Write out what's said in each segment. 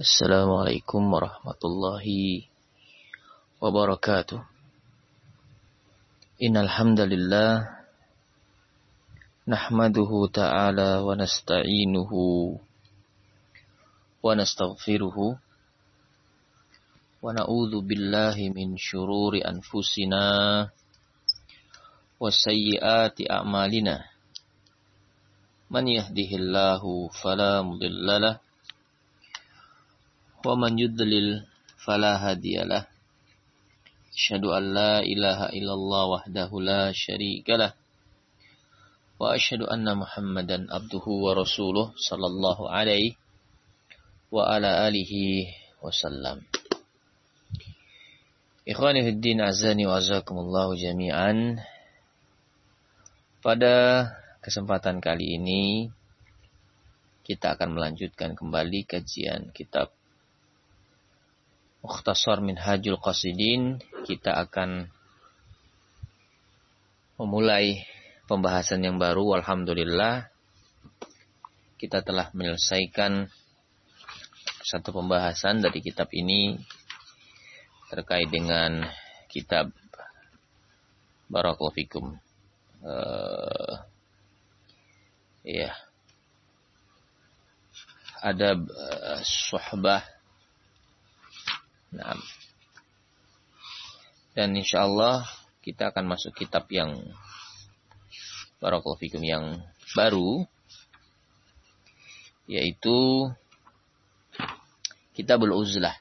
Assalamualaikum warahmatullahi wabarakatuh. Innal hamdalillah nahmaduhu ta'ala wa nasta'inuhu wa nastaghfiruhu wa na'udzu billahi min syururi anfusina wa sayyiati a'malina. Man yahdihillahu fala mudhillalah wa man yudlil fala hadiyalah. Asyhadu an la ilaha illallah wahdahu la syarikalah wa asyhadu anna Muhammadan abduhu wa rasuluh sallallahu alaihi wa ala alihi wasallam. Ikhwani fid din, azani wa azakumullah jami'an. Pada kesempatan kali ini kita akan melanjutkan kembali kajian kitab Mukhtasar Minhajul Qasidin. Kita akan memulai pembahasan yang baru. Alhamdulillah, kita telah menyelesaikan satu pembahasan dari kitab ini terkait dengan kitab Barakallahu Fikum. Adab suhbah. Nah, dan insyaallah kita akan masuk kitab yang Barakallahu Fikum yang baru, yaitu Kitabul Uzlah.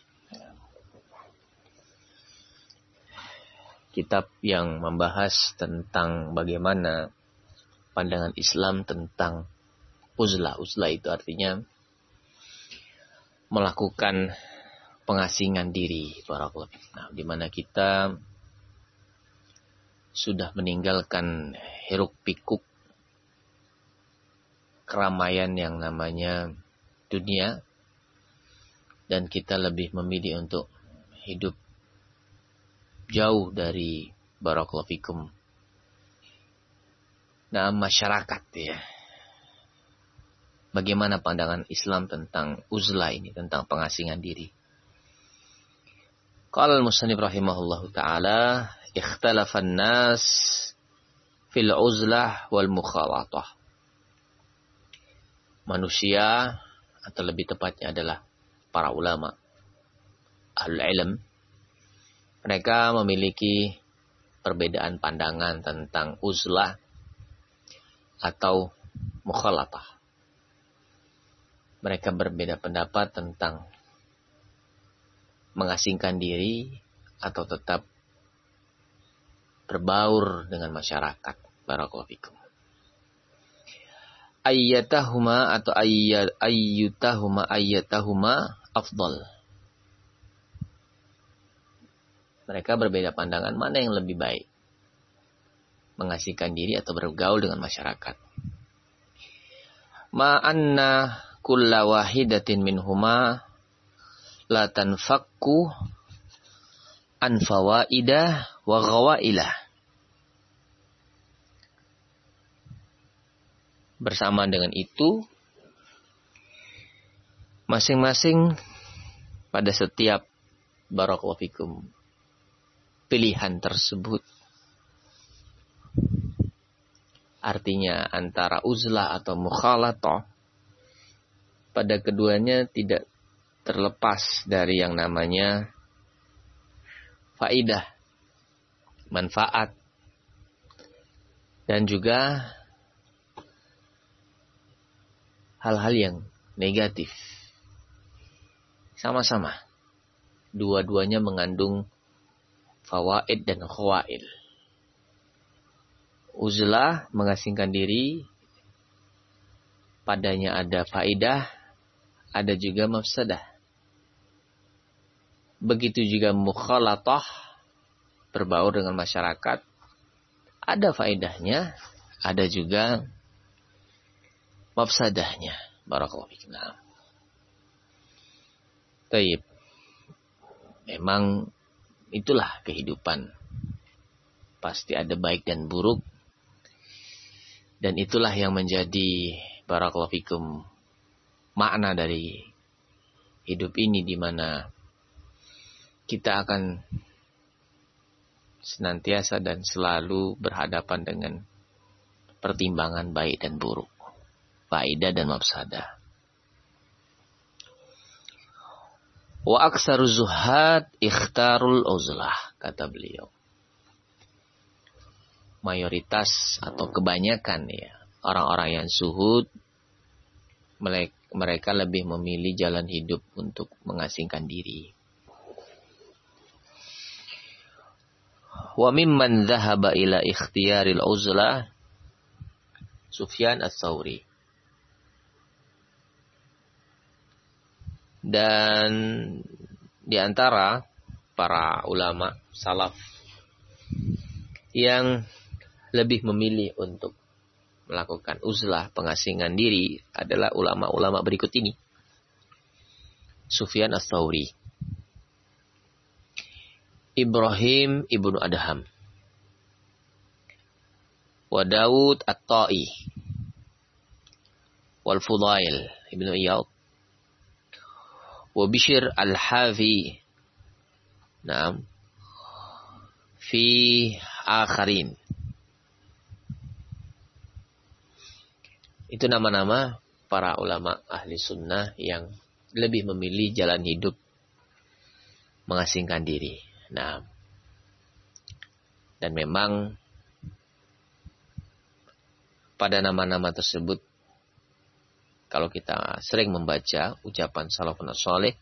Kitab yang membahas tentang bagaimana pandangan Islam tentang uzlah. Uzlah itu artinya melakukan pengasingan diri, barakallahu. Nah, di mana kita sudah meninggalkan hiruk pikuk keramaian yang namanya dunia, dan kita lebih memilih untuk hidup jauh dari barakallahu fikum masyarakat, ya. Bagaimana pandangan Islam tentang uzlah ini, tentang pengasingan diri? Qala al-musannif rahimahullahu ta'ala, ikhtalafan nas fil uzlah wal mukhalatah. Manusia, atau lebih tepatnya adalah para ulama, ahlul ilm, mereka memiliki perbedaan pandangan tentang uzlah atau mukhalatah. Mereka berbeda pendapat tentang mengasingkan diri atau tetap berbaur dengan masyarakat. Barakallahu fikum. Ayyatahuma atau ayyatahuma afdal. Mereka berbeda pandangan mana yang lebih baik, mengasingkan diri atau bergaul dengan masyarakat. Ma'anna kulla wahidatin minhuma la tanfakku an fawaidah wa ghawailah. Bersama dengan itu, masing-masing pada setiap barakallahu fikum pilihan tersebut, artinya antara uzlah atau mukhalatah, pada keduanya tidak terlepas dari yang namanya faidah, manfaat, dan juga hal-hal yang negatif. Sama-sama, dua-duanya mengandung fawaid dan khawail. Uzlah, mengasingkan diri, padanya ada faidah, ada juga mafsadah. Begitu juga mukhalatah, berbaur dengan masyarakat, ada faedahnya, ada juga mafsadahnya. Barakallahu fikum. Taib. Memang itulah kehidupan. Pasti ada baik dan buruk. Dan itulah yang menjadi barakallahu fikum makna dari hidup ini di mana kita akan senantiasa dan selalu berhadapan dengan pertimbangan baik dan buruk, faedah dan mafsadah. Wa aksaru zuhad ikhtarul uzlah, kata beliau. Mayoritas atau kebanyakan ya orang-orang yang zuhud, mereka lebih memilih jalan hidup untuk mengasingkan diri. Wa mimman dhahaba ila ikhtiyaril uzlah Sufyan Ats-Tsauri. Dan di antara para ulama salaf yang lebih memilih untuk melakukan uzlah, pengasingan diri, adalah ulama-ulama berikut ini. Sufyan Ats-Tsauri, Ibrahim ibnu Adham, wa Daud At-Ta'i, wal Fudail ibnu Iyad, wa Bishr Al-Hafi, naam, fi akharin. Itu nama-nama para ulama ahli sunnah yang lebih memilih jalan hidup mengasingkan diri. Nah, dan memang pada nama-nama tersebut, kalau kita sering membaca ucapan salafun saleh,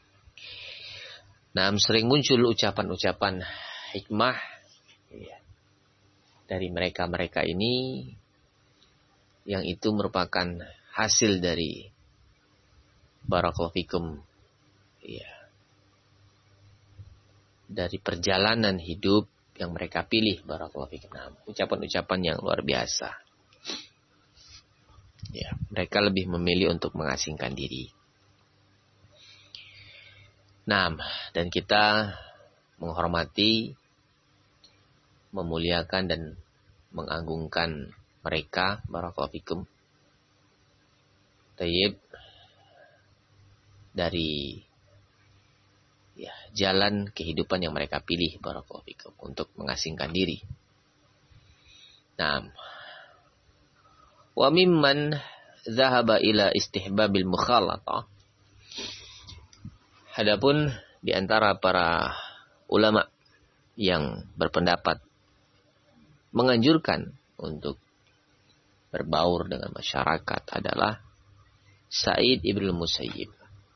nah sering muncul ucapan-ucapan hikmah ya, dari mereka-mereka ini, yang itu merupakan hasil dari barakallahu fikum ya, dari perjalanan hidup yang mereka pilih, barakallahu fikum. Nah, ucapan-ucapan yang luar biasa. Ya, mereka lebih memilih untuk mengasingkan diri. Nah, dan kita menghormati, memuliakan dan mengagungkan mereka, barakallahu fikum. Tayyib, dari ya, jalan kehidupan yang mereka pilih, barakallahu fikum, untuk mengasingkan diri. Nah, wa mimman dhahaba ila istihbabil mukhalatah. Adapun di antara para ulama yang berpendapat menganjurkan untuk berbaur dengan masyarakat adalah Sa'id ibn Musayyib,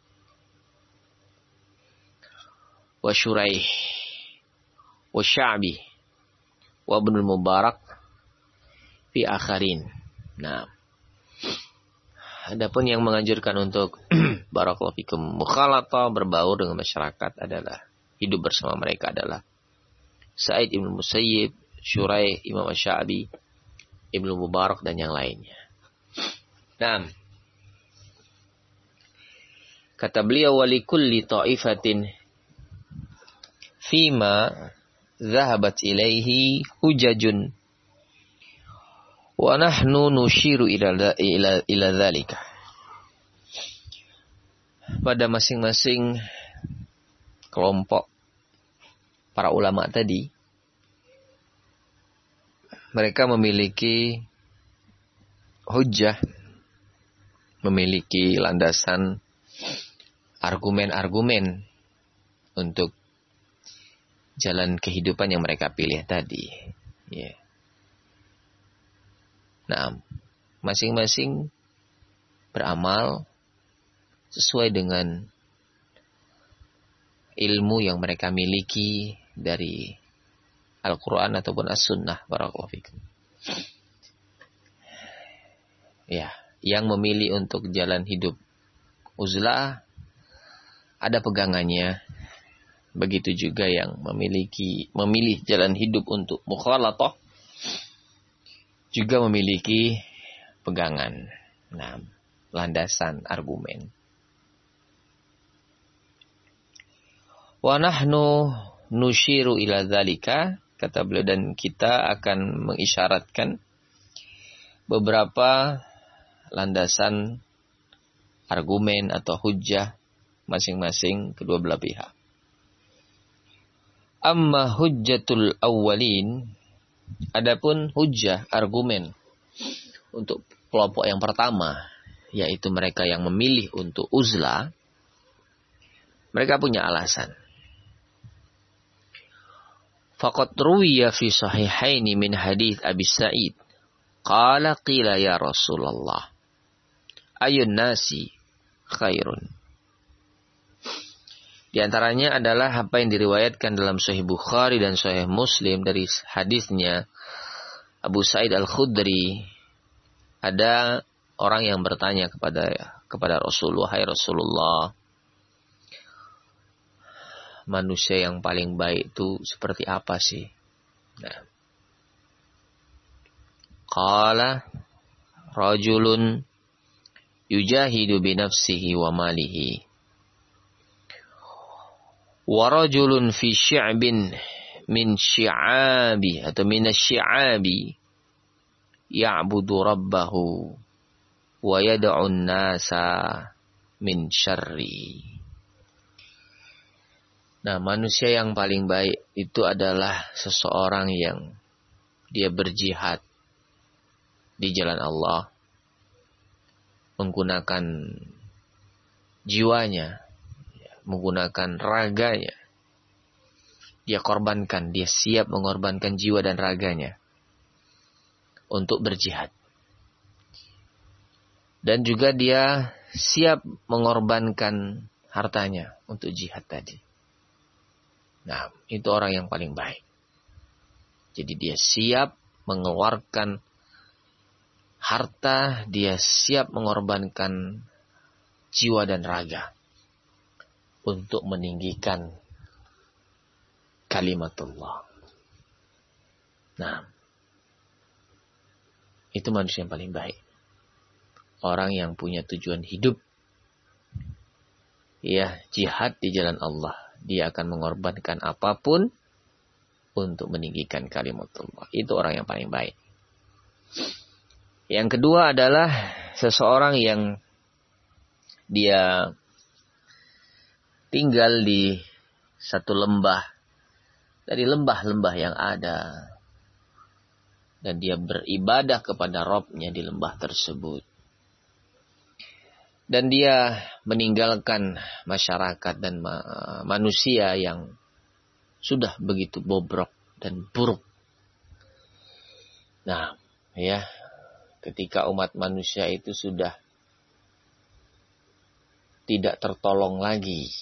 wa Syuraih, wa Sya'bi, wa Ibn Mubarak fi akharin. Nah, adapun yang menganjurkan untuk barakallahu fikum mukhalatah, berbaur dengan masyarakat, adalah hidup bersama mereka, adalah Sa'id ibn Musayyib, Syuraih, Imam Asy-Sya'bi, Ibnu Mubarak dan yang lainnya. Nah, kata beliau, walikulli ta'ifatin fima dhahabat ilaihi hujajun wa nahnu nushiru ila dzalika. Pada masing-masing kelompok para ulama tadi, mereka memiliki hujjah, memiliki landasan argumen-argumen untuk jalan kehidupan yang mereka pilih tadi. Yeah. Nah, masing-masing beramal sesuai dengan ilmu yang mereka miliki dari Al-Quran ataupun As-Sunnah, barakallahu fikum. Ya, yang memilih untuk jalan hidup uzlah ada pegangannya. Begitu juga yang memilih jalan hidup untuk mukhalatah juga memiliki pegangan. Nah, landasan argumen. Wa nahnu nushiru ila dzalika, kata beliau, dan kita akan mengisyaratkan beberapa landasan argumen atau hujjah masing-masing kedua belah pihak. Amma hujjatul awwalin, adapun hujjah, argumen untuk kelompok yang pertama, yaitu mereka yang memilih untuk uzlah, mereka punya alasan. Faqad ruwiya fi sahihaini min hadits Abi Sa'id, qala qila ya Rasulullah, ayun nasi khairun. Di antaranya adalah apa yang diriwayatkan dalam Sahih Bukhari dan Sahih Muslim dari hadisnya Abu Sa'id Al-Khudri. Ada orang yang bertanya kepada Rasulullah, "Hai Rasulullah, manusia yang paling baik itu seperti apa sih?" Nah, qala rajulun yujahidu bi nafsihi wa malihi, wa rajulun fi syi'bin min syi'abi atau min asy-syi'abi ya'budu rabbahu wa yad'un nasa min syarri. Nah, manusia yang paling baik itu adalah seseorang yang dia berjihad di jalan Allah, menggunakan jiwanya, menggunakan raganya. Dia korbankan, dia siap mengorbankan jiwa dan raganya untuk berjihad. Dan juga dia siap mengorbankan hartanya untuk jihad tadi. Nah, itu orang yang paling baik. Jadi dia siap mengeluarkan harta, dia siap mengorbankan jiwa dan raga untuk meninggikan kalimatullah. Nah, itu manusia yang paling baik. Orang yang punya tujuan hidup, ya, jihad di jalan Allah. Dia akan mengorbankan apapun untuk meninggikan kalimatullah. Itu orang yang paling baik. Yang kedua adalah seseorang yang dia tinggal di satu lembah dari lembah-lembah yang ada, dan dia beribadah kepada Rabb-nya di lembah tersebut, dan dia meninggalkan masyarakat dan manusia yang sudah begitu bobrok dan buruk. Nah, ya, ketika umat manusia itu sudah tidak tertolong lagi,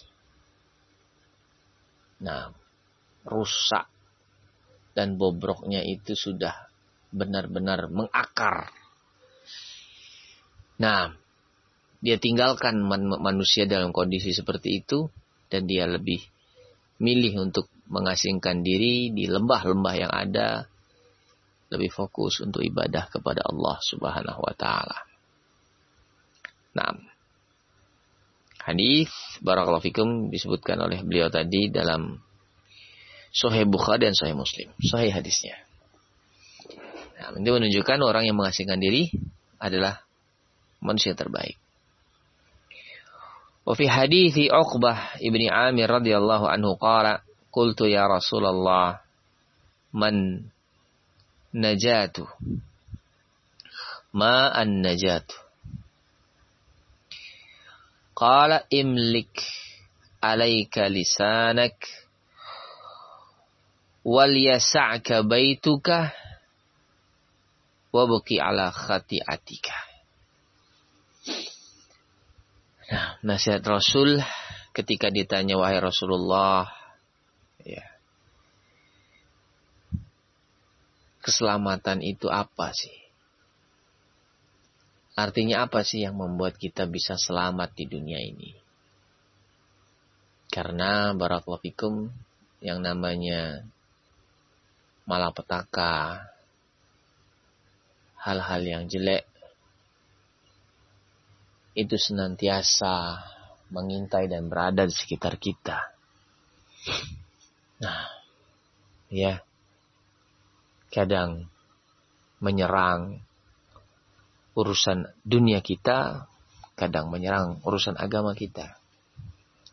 nah, rusak dan bobroknya itu sudah benar-benar mengakar. Nah, dia tinggalkan manusia dalam kondisi seperti itu, dan dia lebih milih untuk mengasingkan diri di lembah-lembah yang ada, lebih fokus untuk ibadah kepada Allah Subhanahu wa taala. Nah, hadis barakallahu fikum disebutkan oleh beliau tadi dalam Sahih Bukhari dan Sahih Muslim. Sahih hadisnya. Nah, ini menunjukkan orang yang mengasingkan diri adalah manusia terbaik. Wa fi hadithi Uqbah ibni Amir radhiyallahu anhu qala qultu ya Rasulullah man najatu ma an najatu qala imlik alaika lisanak wal yas'aka baituka wabki ala khati'atika. Nah, nasihat Rasul ketika ditanya, wahai Rasulullah, ya, keselamatan itu apa sih? Artinya apa sih yang membuat kita bisa selamat di dunia ini? Karena barakallahu fikum, yang namanya malapetaka, hal-hal yang jelek, itu senantiasa mengintai dan berada di sekitar kita. Nah, ya, kadang menyerang urusan dunia kita, kadang menyerang urusan agama kita.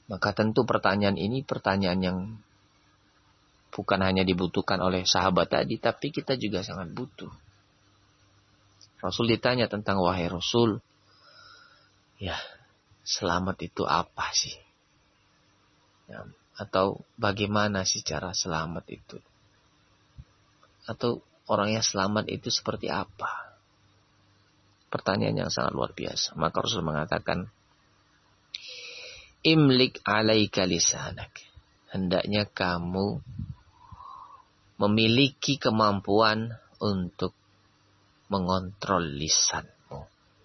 Maka tentu pertanyaan ini pertanyaan yang bukan hanya dibutuhkan oleh sahabat tadi, tapi kita juga sangat butuh. Rasul ditanya tentang, wahai Rasul, ya, selamat itu apa sih? Ya, atau bagaimana sih cara selamat itu? Atau orang yang selamat itu seperti apa? Pertanyaan yang sangat luar biasa. Maka Rasul mengatakan, imlik alaika lisanak. Hendaknya kamu memiliki kemampuan untuk mengontrol lisanmu.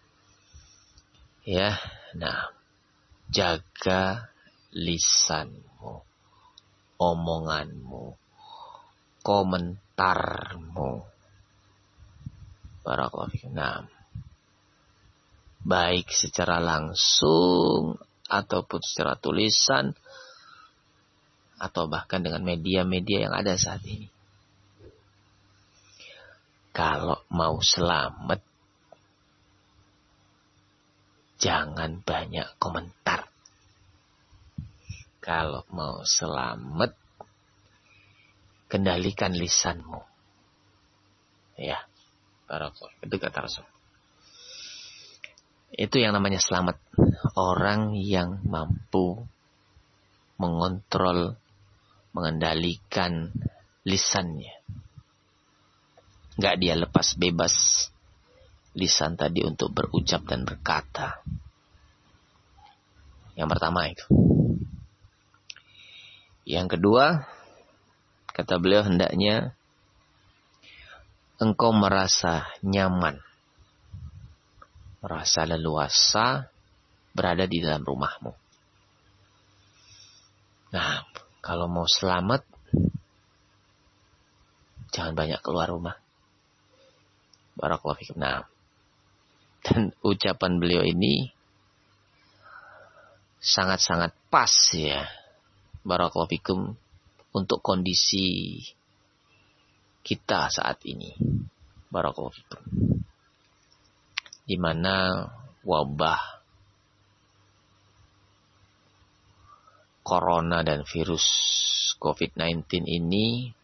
Ya, nah, jaga lisanmu, omonganmu, komentarmu. Barakallahu fikum. Nah, baik secara langsung ataupun secara tulisan atau bahkan dengan media-media yang ada saat ini. Kalau mau selamat, jangan banyak komentar. Kalau mau selamat, kendalikan lisanmu. Ya, barakallahu. Itu kata Rasul. Itu yang namanya selamat. Orang yang mampu mengontrol, mengendalikan lisannya. Gak dia lepas bebas lisan tadi untuk berucap dan berkata. Yang pertama itu. Yang kedua, kata beliau, hendaknya engkau merasa nyaman, merasa leluasa berada di dalam rumahmu. Nah, kalau mau selamat, jangan banyak keluar rumah. Barakallahu fikum. Nah, dan ucapan beliau ini sangat-sangat pas ya. Barakallahu fikum untuk kondisi kita saat ini. Barakallahu fikum. Di mana wabah corona dan virus COVID-19 ini,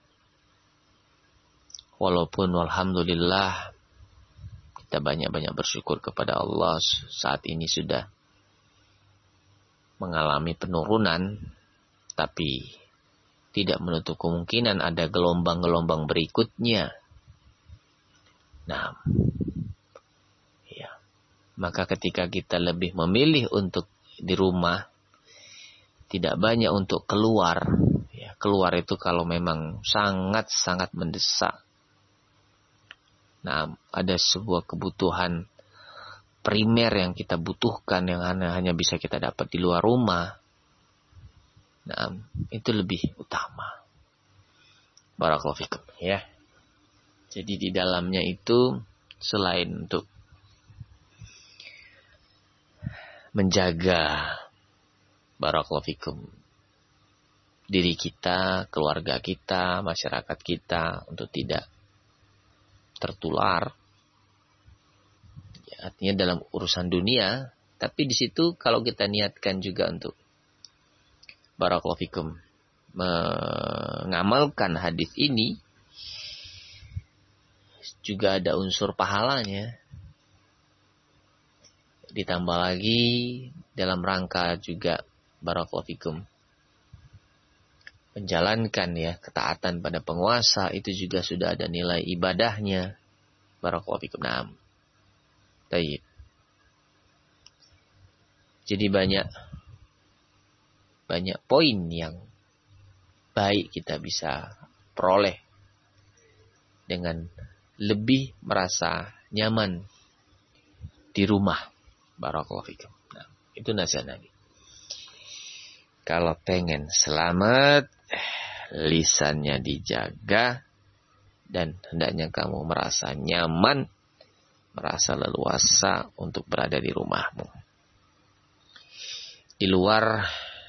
walaupun alhamdulillah kita banyak-banyak bersyukur kepada Allah saat ini sudah mengalami penurunan, tapi tidak menutup kemungkinan ada gelombang-gelombang berikutnya. Nah, ya, maka ketika kita lebih memilih untuk di rumah, tidak banyak untuk keluar. Ya, keluar itu kalau memang sangat-sangat mendesak. Nah, ada sebuah kebutuhan primer yang kita butuhkan yang hanya bisa kita dapat di luar rumah. Nah, itu lebih utama. Barakallahu fikum ya. Jadi di dalamnya itu selain untuk menjaga barakallahu fikum diri kita, keluarga kita, masyarakat kita untuk tidak tertular. Ya, artinya dalam urusan dunia, tapi di situ kalau kita niatkan juga untuk barakallahu fikum mengamalkan hadis ini, juga ada unsur pahalanya. Ditambah lagi dalam rangka juga barakallahu fikum menjalankan ya ketaatan pada penguasa, itu juga sudah ada nilai ibadahnya. Barakallahu fikum. Naam. Baik. Jadi banyak poin yang baik kita bisa peroleh dengan lebih merasa nyaman di rumah. Barakallahu fikum. Nah, itu nasihat Nabi. Kalau pengen selamat, lisannya dijaga, dan hendaknya kamu merasa nyaman, merasa leluasa untuk berada di rumahmu. Di luar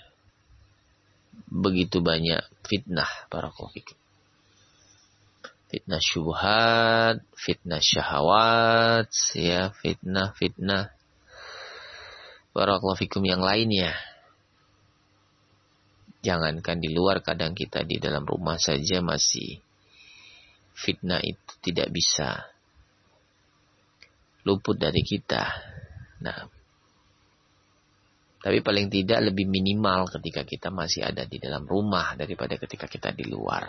begitu banyak fitnah, barakallahu fikum. Fitnah syubhat, fitnah syahwat, ya, fitnah barakallahu fikum yang lainnya. Jangankan di luar, kadang kita di dalam rumah saja masih fitnah itu tidak bisa luput dari kita. Nah, tapi paling tidak lebih minimal ketika kita masih ada di dalam rumah daripada ketika kita di luar.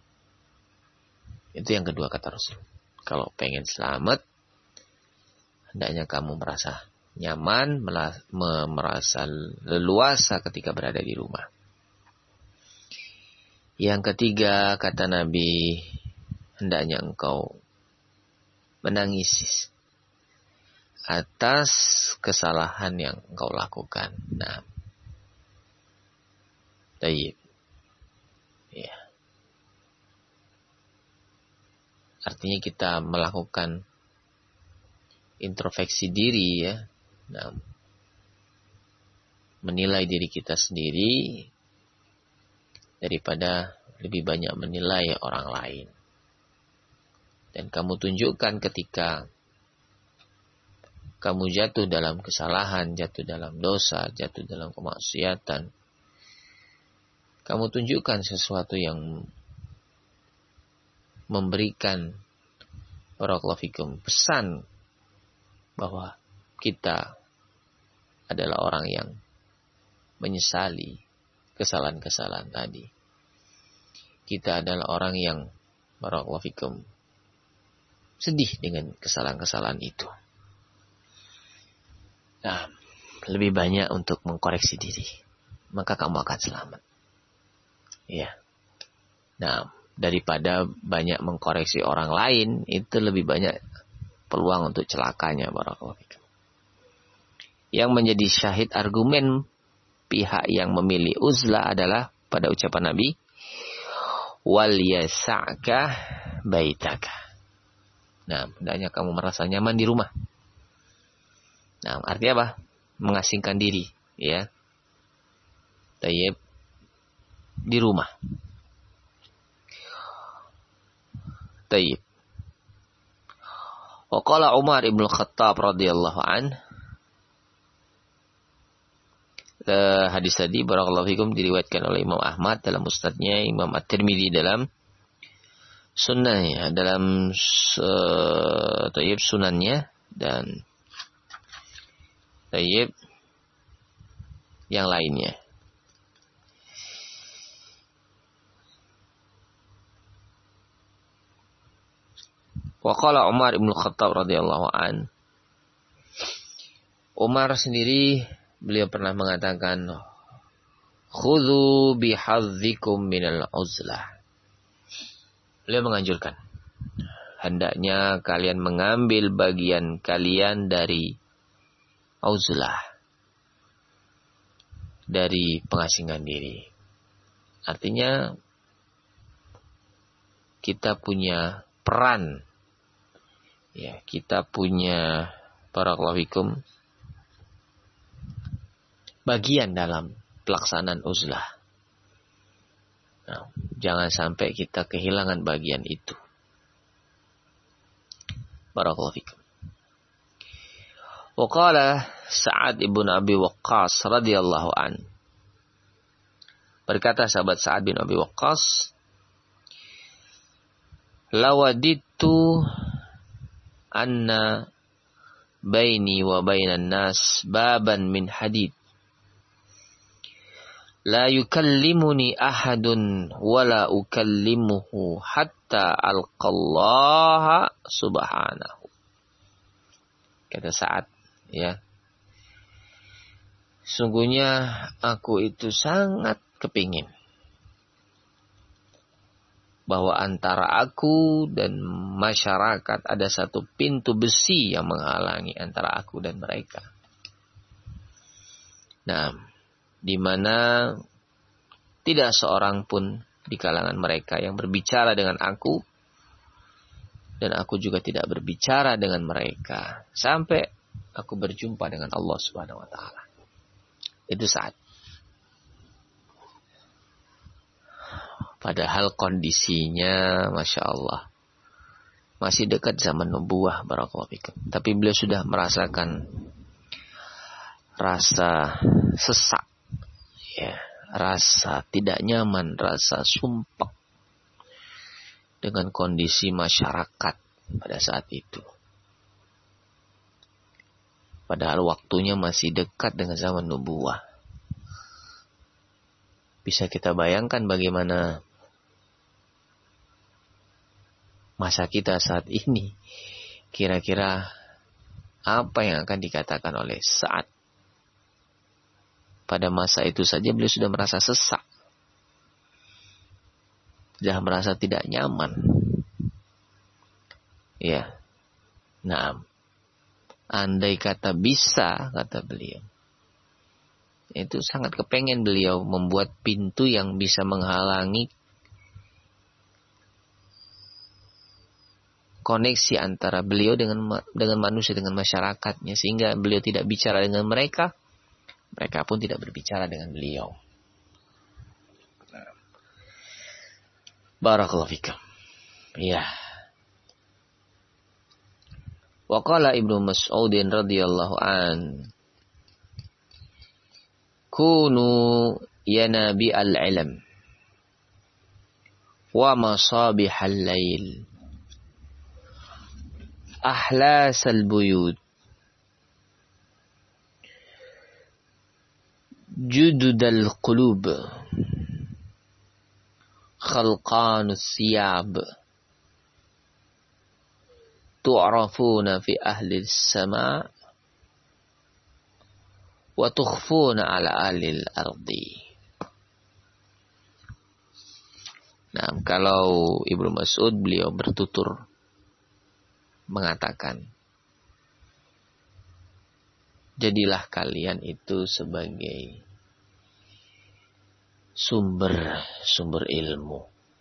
Itu yang kedua kata Rasul. Kalau pengen selamat, hendaknya kamu merasa nyaman, merasa leluasa ketika berada di rumah. Yang ketiga kata Nabi, hendaknya engkau menangis atas kesalahan yang engkau lakukan. Nah, baik. Ya. Artinya kita melakukan introspeksi diri ya. Nah, menilai diri kita sendiri daripada lebih banyak menilai orang lain. Dan kamu tunjukkan ketika kamu jatuh dalam kesalahan, jatuh dalam dosa, jatuh dalam kemaksiatan. Kamu tunjukkan sesuatu yang memberikan barakallahu fikum pesan bahwa kita adalah orang yang menyesali kesalahan-kesalahan tadi. Kita adalah orang yang barakallahu fikum sedih dengan kesalahan-kesalahan itu. Nah, lebih banyak untuk mengkoreksi diri, maka kamu akan selamat. Ya. Nah, daripada banyak mengkoreksi orang lain, itu lebih banyak peluang untuk celakanya barakallahu fikum. Yang menjadi syahid argumen pihak yang memilih uzlah adalah pada ucapan Nabi, wal yasa'ka baitaka. Nah, hendaknya kamu merasa nyaman di rumah. Nah, artinya apa? Mengasingkan diri, ya. Tayyib di rumah. Tayyib. Wa qala Umar ibn Khattab radhiyallahu an. Hadis tadi barakallahu fikum diriwayatkan oleh Imam Ahmad dalam musnadnya, Imam At-Tirmidzi dalam sunnahnya, dalam tayyib sunannya, dan tayyib yang lainnya. Wa qala Umar ibn Khattab radhiyallahu an. Umar sendiri beliau pernah mengatakan, khudhu bihadzikum minal uzlah. Beliau menganjurkan, hendaknya kalian mengambil bagian kalian dari uzlah, dari pengasingan diri. Artinya kita punya peran, ya, kita punya barakallahu fikum bagian dalam pelaksanaan uzlah. Nah, jangan sampai kita kehilangan bagian itu. Barakallahu fikum. Wa qala Sa'ad ibn Abi Waqqas radhiyallahu an. Berkata sahabat Sa'ad bin Abi Waqqas, lawadittu anna baini wa bainan nas baban min hadid. La yukallimuni ahadun wa la ukallimuhu hatta alqallaha subhanahu. Kata Sa'ad, ya. Sungguhnya aku itu sangat kepingin bahwa antara aku dan masyarakat ada satu pintu besi yang menghalangi antara aku dan mereka. Nah, di mana tidak seorang pun di kalangan mereka yang berbicara dengan aku, dan aku juga tidak berbicara dengan mereka sampai aku berjumpa dengan Allah Subhanahu wa taala. Itu saat. Padahal kondisinya Masya Allah masih dekat zaman nubuwah barakallahu fikum. Tapi beliau sudah merasakan rasa sesak, ya, rasa tidak nyaman, rasa sumpek dengan kondisi masyarakat pada saat itu. Padahal waktunya masih dekat dengan zaman nubuwah. Bisa kita bayangkan bagaimana masa kita saat ini. Kira-kira apa yang akan dikatakan oleh Sa'ad. Pada masa itu saja beliau sudah merasa sesak. Sudah merasa tidak nyaman. Ya. Nah, andai kata bisa, kata beliau. Itu sangat kepengen beliau membuat pintu yang bisa menghalangi koneksi antara beliau dengan manusia, dengan masyarakatnya. Sehingga beliau tidak bicara dengan mereka. Mereka pun tidak berbicara dengan beliau. Barakallahu fikum. Ya. Wa qala Ibnu Mas'ud radhiyallahu an, kunu yanabi al-ilm wa masabihal lail ahlas al-buyut judud al-qulub khalqan al-thiyab tu'rafuna fi ahli as-sama' wa tukhfuna ala ahli al-ardi. Nah, kalau Ibnu Mas'ud beliau bertutur mengatakan, jadilah kalian itu sebagai sumber ilmu.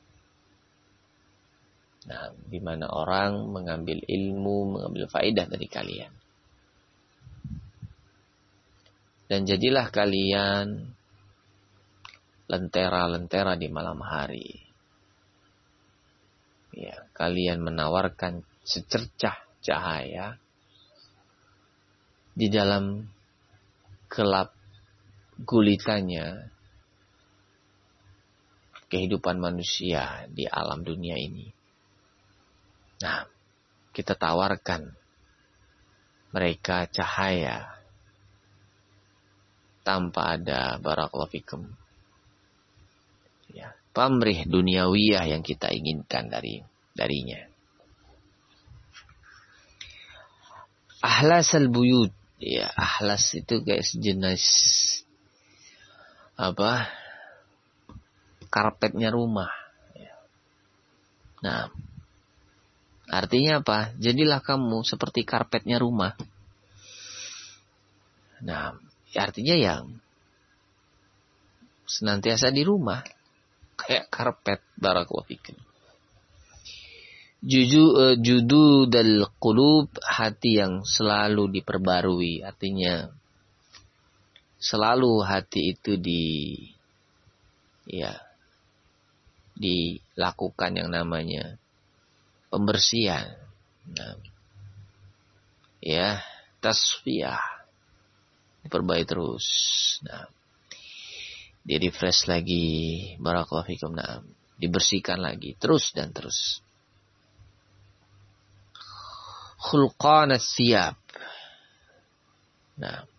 Nah, di mana orang mengambil ilmu, mengambil faedah dari kalian. Dan jadilah kalian lentera-lentera di malam hari. Ya, kalian menawarkan secercah cahaya di dalam gelap gulitannya kehidupan manusia di alam dunia ini. Nah, kita tawarkan mereka cahaya tanpa ada barakallahu fikum. Ya, pamrih duniawiyah yang kita inginkan darinya. Ahlas al-buyut. Ya, ahlas itu kayak sejenis karpetnya rumah. Nah, artinya apa? Jadilah kamu seperti karpetnya rumah. Nah, artinya yang senantiasa di rumah. Kayak karpet, barakallahu fikum. Jududal qulub, hati yang selalu diperbarui. Artinya, selalu hati itu dilakukan yang namanya pembersihan. Nah, ya, tasfiyah. Diperbaiki terus. Nah, dia refresh lagi, barakallahu fikum. Nah, dibersihkan lagi terus dan terus. Khulqan as-siyab. Nah,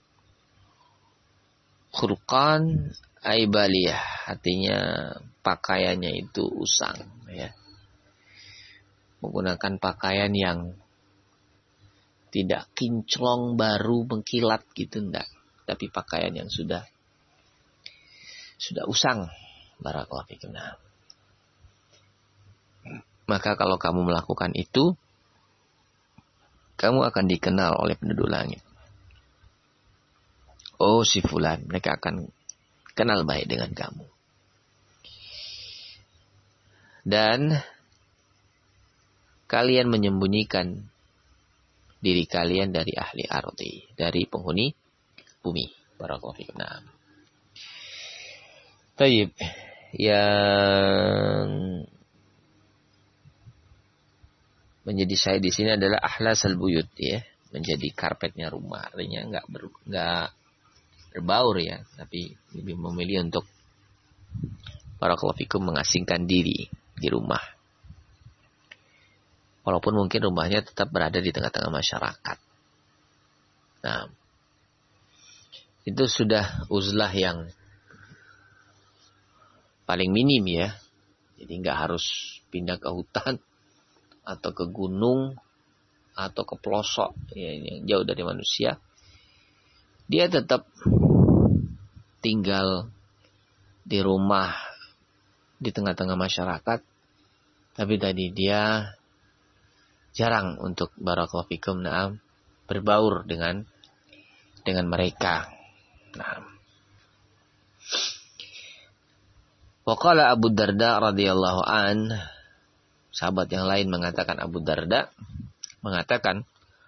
khulqan aibaliyah, artinya pakaiannya itu usang, ya. Menggunakan pakaian yang tidak kinclong baru mengkilat gitu, enggak. Tapi pakaian yang sudah usang, barakallahu fikum. Nah, maka kalau kamu melakukan itu, kamu akan dikenal oleh penduduk langit. Oh, si fulan, mereka akan kenal baik dengan kamu. Dan kalian menyembunyikan diri kalian dari ahli ardi, dari penghuni bumi. Barakallahu fikum. Nah, tayyib, yang menjadi saya di sini adalah ahlas al-buyut, ya, menjadi karpetnya rumah. Artinya enggak berbaur ya, tapi lebih memilih untuk barakallahu fikum mengasingkan diri di rumah. Walaupun mungkin rumahnya tetap berada di tengah-tengah masyarakat. Nah, itu sudah uzlah yang paling minim ya. Jadi nggak harus pindah ke hutan atau ke gunung atau ke pelosok ya, yang jauh dari manusia. Dia tetap tinggal di rumah di tengah-tengah masyarakat, tapi tadi dia jarang untuk barakallahu fikum berbaur dengan mereka. Nah, waqala Abu Darda radhiyallahu an, sahabat yang lain mengatakan, Abu Darda mengatakan,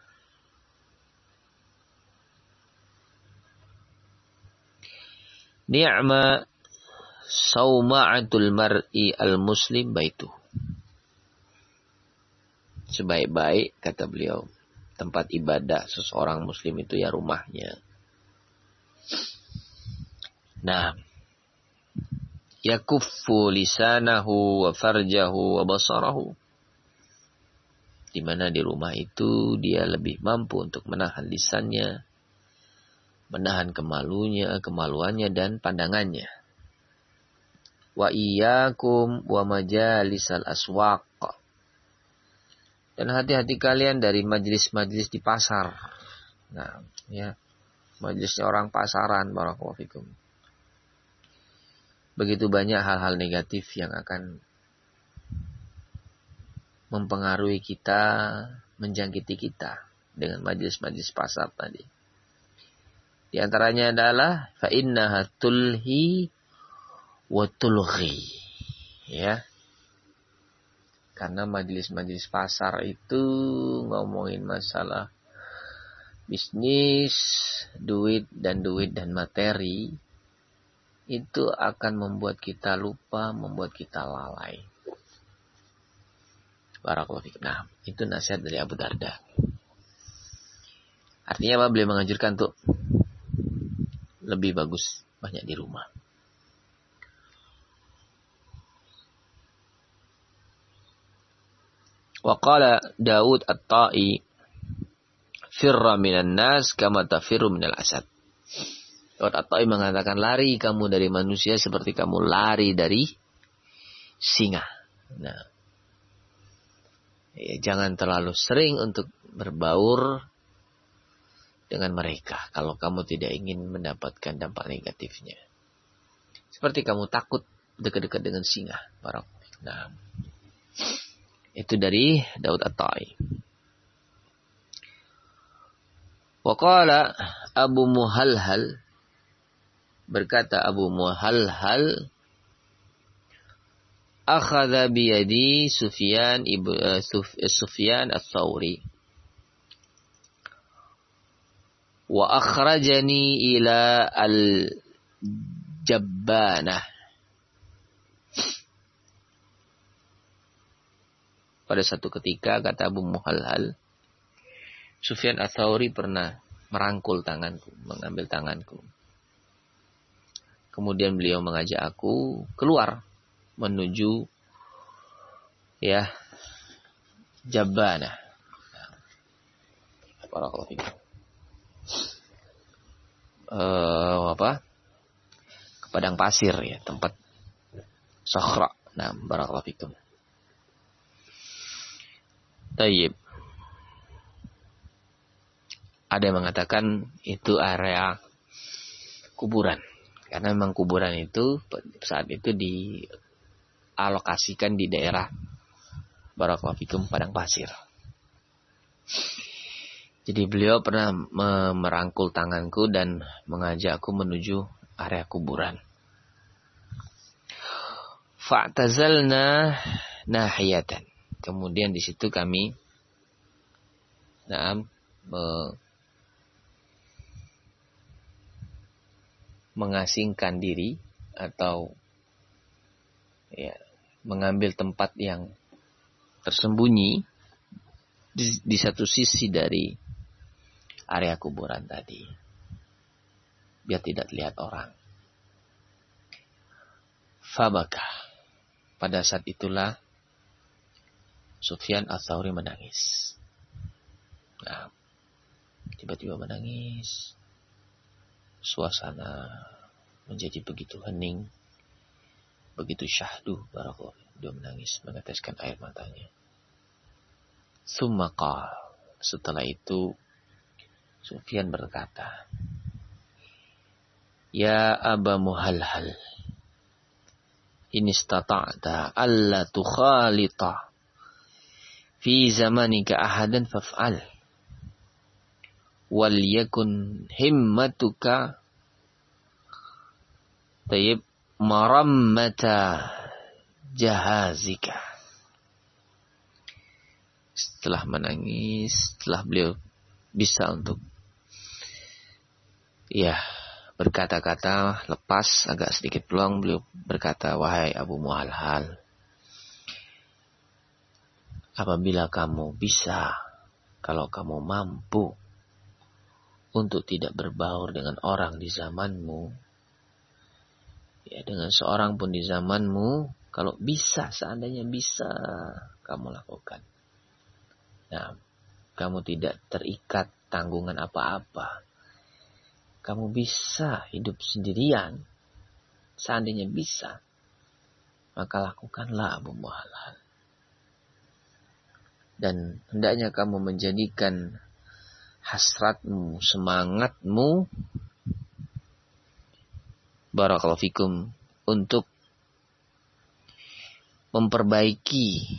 ni'ma sauma'atul mar'i al-muslim baitu. Sebaik-baik, kata beliau, tempat ibadah seseorang muslim itu ya rumahnya. Nah, yakuffu lisanahu wa farjahu wa basarahu. Di mana di rumah itu dia lebih mampu untuk menahan lisannya, menahan kemaluannya dan pandangannya. Wa iyyakum wa majalisal aswaq. Dan hati-hati kalian dari majlis-majlis di pasar. Nah, ya, majlisnya orang pasaran, barakallahu fikum. Begitu banyak hal-hal negatif yang akan mempengaruhi kita, menjangkiti kita dengan majlis-majlis pasar tadi. Di antaranya adalah fa innaha tulhi wa tulghi. Ya. Karena majlis-majlis pasar itu ngomongin masalah bisnis, duit dan materi, itu akan membuat kita lupa, membuat kita lalai. Barakallahu fikum. Nah, itu nasihat dari Abu Darda. Artinya apa? Beliau menganjurkan untuk lebih bagus banyak di rumah. Wa qala Daud At-Ta'i, firra minan nas kama tafirru minal asad. Daud At-Ta'i mengatakan, lari kamu dari manusia seperti kamu lari dari singa. Nah, ya, jangan terlalu sering untuk berbaur dengan mereka kalau kamu tidak ingin mendapatkan dampak negatifnya. Seperti kamu takut dekat-dekat dengan singa. Nah, itu dari Daud At-Ta'i. Wa qala Abu Muhalhal, berkata Abu Muhalhal, akhadha biyadi Sufyan Ats-Tsauri wa akhrajani ila al-Jabbanah. Pada satu ketika, kata Abu Muhalhal, Sufyan Ats-Tsauri pernah merangkul tanganku, mengambil tanganku. Kemudian beliau mengajak aku keluar menuju ya Jabbanah. Barakallahu fikum. Ke padang pasir ya, tempat Sakhra. Nah, barakallahu fikum. Tayyib. Ada yang mengatakan itu area kuburan. Karena memang kuburan itu saat itu dialokasikan di daerah barakallahu fikum padang pasir. Jadi beliau pernah merangkul tanganku dan mengajakku menuju area kuburan. Fa'tazalna nahiyatan. Kemudian di situ kami mengasingkan diri atau ya, mengambil tempat yang tersembunyi di satu sisi dari area kuburan tadi. biar tidak dilihat orang. Fabaka. Pada saat itulah Sufyan Ats-Tsauri menangis. Nah, tiba-tiba menangis. Suasana menjadi begitu hening, begitu syahdu. Barakallahu. Dia menangis, meneteskan air matanya. Tsumma qala. Setelah itu Sufyan berkata, Ya Aba Muhalhal, in istata'ta alla tukhalita fi zamanika ahadan faf'al. Wal yakun himmatuka tayyib marammata jahazika. Setelah menangis, setelah beliau bisa untuk berkata-kata lepas, agak sedikit peluang, beliau berkata, wahai Abu Muhalhal, apabila kamu bisa, kalau kamu mampu untuk tidak berbaur dengan orang di zamanmu, dengan seorang pun di zamanmu, kalau bisa, seandainya bisa, kamu lakukan. Nah, kamu tidak terikat tanggungan apa-apa. Kamu bisa hidup sendirian, seandainya bisa, maka lakukanlah Abu Muhalhal. Dan hendaknya kamu menjadikan hasratmu, semangatmu, barakallahu fikum, untuk memperbaiki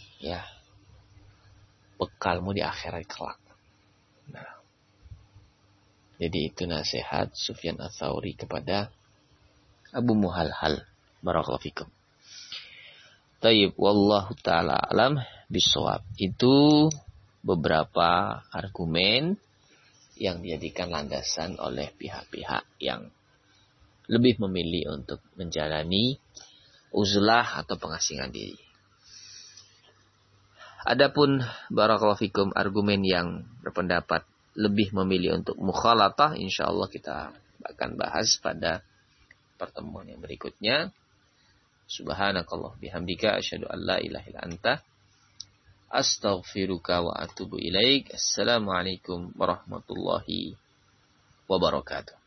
bekalmu di akhirat kelak. Nah, jadi itu nasihat Sufyan Ats-Tsauri kepada Abu Muhalhal, barakallahu fikum. Tayyib, wallahu ta'ala alam bisawab. Itu beberapa argumen yang dijadikan landasan oleh pihak-pihak yang lebih memilih untuk menjalani uzlah atau pengasingan diri. Adapun barakallahu fikum argumen yang berpendapat lebih memilih untuk mukhalatah, insyaallah kita akan bahas pada pertemuan yang berikutnya. Subhanakallah bihamdika asyhadu an la ilaha illa anta astaghfiruka wa atubu ilaik. Assalamualaikum warahmatullahi wabarakatuh.